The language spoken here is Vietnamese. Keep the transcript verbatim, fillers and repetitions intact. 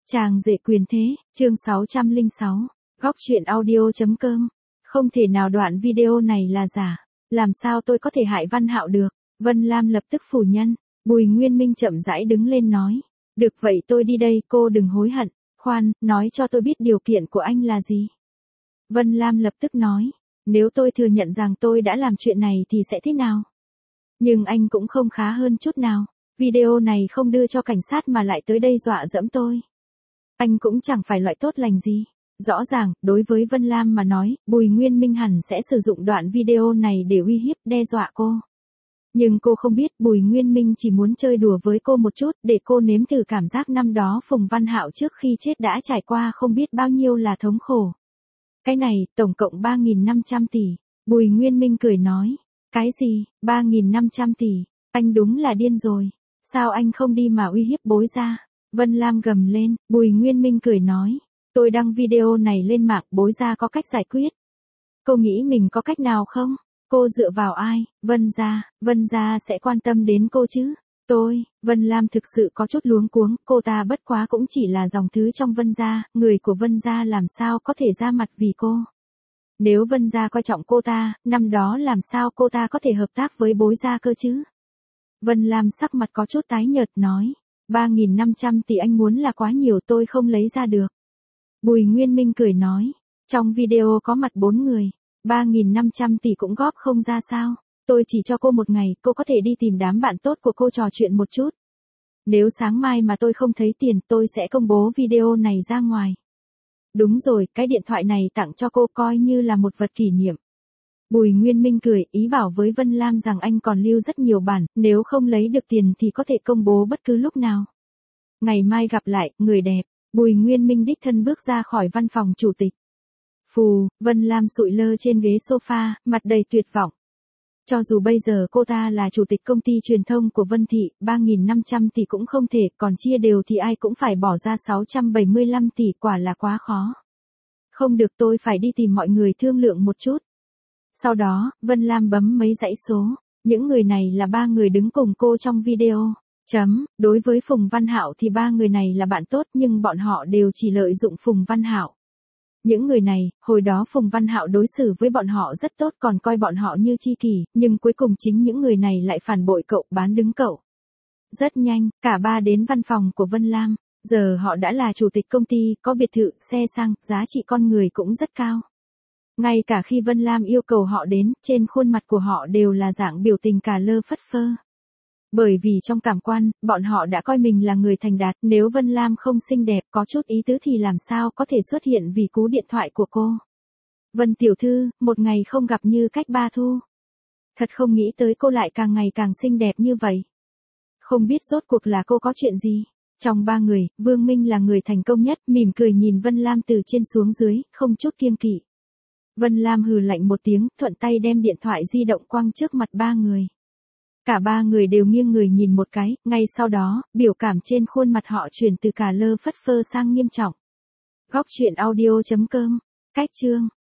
Chàng rể quyền thế, chương sáu trăm lẻ sáu, góc truyện audio.com. Không thể nào đoạn video này là giả. Làm sao tôi có thể hại Văn Hạo được? Vân Lam lập tức phủ nhận. Bùi Nguyên Minh chậm rãi đứng lên nói. Được vậy tôi đi đây, cô đừng hối hận. Khoan, nói cho tôi biết điều kiện của anh là gì? Vân Lam lập tức nói. Nếu tôi thừa nhận rằng tôi đã làm chuyện này thì sẽ thế nào? Nhưng anh cũng không khá hơn chút nào. Video này không đưa cho cảnh sát mà lại tới đây dọa dẫm tôi. Anh cũng chẳng phải loại tốt lành gì. Rõ ràng, đối với Vân Lam mà nói, Bùi Nguyên Minh hẳn sẽ sử dụng đoạn video này để uy hiếp, đe dọa cô. Nhưng cô không biết Bùi Nguyên Minh chỉ muốn chơi đùa với cô một chút để cô nếm thử cảm giác năm đó Phùng Văn Hạo trước khi chết đã trải qua không biết bao nhiêu là thống khổ. Cái này, tổng cộng ba nghìn năm trăm tỷ. Bùi Nguyên Minh cười nói. Cái gì, ba nghìn năm trăm tỷ, anh đúng là điên rồi. Sao anh không đi mà uy hiếp Bối Gia? Vân Lam gầm lên, Bùi Nguyên Minh cười nói. Tôi đăng video này lên mạng, Bối Gia có cách giải quyết. Cô nghĩ mình có cách nào không? Cô dựa vào ai? Vân Gia, Vân Gia sẽ quan tâm đến cô chứ? Tôi, Vân Lam thực sự có chút luống cuống, cô ta bất quá cũng chỉ là dòng thứ trong Vân Gia, người của Vân Gia làm sao có thể ra mặt vì cô. Nếu Vân Gia coi trọng cô ta, năm đó làm sao cô ta có thể hợp tác với Bối Gia cơ chứ? Vân Lam sắc mặt có chút tái nhợt nói. ba nghìn năm trăm tỷ anh muốn là quá nhiều, tôi không lấy ra được. Bùi Nguyên Minh cười nói. Trong video có mặt bốn người. ba nghìn năm trăm tỷ cũng góp không ra sao. Tôi chỉ cho cô một ngày, cô có thể đi tìm đám bạn tốt của cô trò chuyện một chút. Nếu sáng mai mà tôi không thấy tiền, tôi sẽ công bố video này ra ngoài. Đúng rồi, cái điện thoại này tặng cho cô coi như là một vật kỷ niệm. Bùi Nguyên Minh cười, ý bảo với Vân Lam rằng anh còn lưu rất nhiều bản, nếu không lấy được tiền thì có thể công bố bất cứ lúc nào. Ngày mai gặp lại, người đẹp. Bùi Nguyên Minh đích thân bước ra khỏi văn phòng chủ tịch. Phù, Vân Lam sụi lơ trên ghế sofa, mặt đầy tuyệt vọng. Cho dù bây giờ cô ta là chủ tịch công ty truyền thông của Vân Thị, ba nghìn năm trăm tỷ cũng không thể, còn chia đều thì ai cũng phải bỏ ra sáu trăm bảy mươi lăm tỷ, quả là quá khó. Không được, tôi phải đi tìm mọi người thương lượng một chút. Sau đó, Vân Lam bấm mấy dãy số. Những người này là ba người đứng cùng cô trong video. Chấm, đối với Phùng Văn Hạo thì ba người này là bạn tốt nhưng bọn họ đều chỉ lợi dụng Phùng Văn Hạo. Những người này, hồi đó Phùng Văn Hạo đối xử với bọn họ rất tốt còn coi bọn họ như tri kỷ, nhưng cuối cùng chính những người này lại phản bội cậu, bán đứng cậu. Rất nhanh, cả ba đến văn phòng của Vân Lam. Giờ họ đã là chủ tịch công ty, có biệt thự, xe xăng, giá trị con người cũng rất cao. Ngay cả khi Vân Lam yêu cầu họ đến, trên khuôn mặt của họ đều là dạng biểu tình cà lơ phất phơ. Bởi vì trong cảm quan, bọn họ đã coi mình là người thành đạt, nếu Vân Lam không xinh đẹp, có chút ý tứ thì làm sao có thể xuất hiện vì cú điện thoại của cô. Vân tiểu thư, một ngày không gặp như cách ba thu. Thật không nghĩ tới cô lại càng ngày càng xinh đẹp như vậy. Không biết rốt cuộc là cô có chuyện gì. Trong ba người, Vương Minh là người thành công nhất, mỉm cười nhìn Vân Lam từ trên xuống dưới, không chút kiêng kỵ. Vân Lam hừ lạnh một tiếng, thuận tay đem điện thoại di động quăng trước mặt ba người. Cả ba người đều nghiêng người nhìn một cái, ngay sau đó, biểu cảm trên khuôn mặt họ chuyển từ cà lơ phất phơ sang nghiêm trọng. Góc truyện audio.com. Cách chương.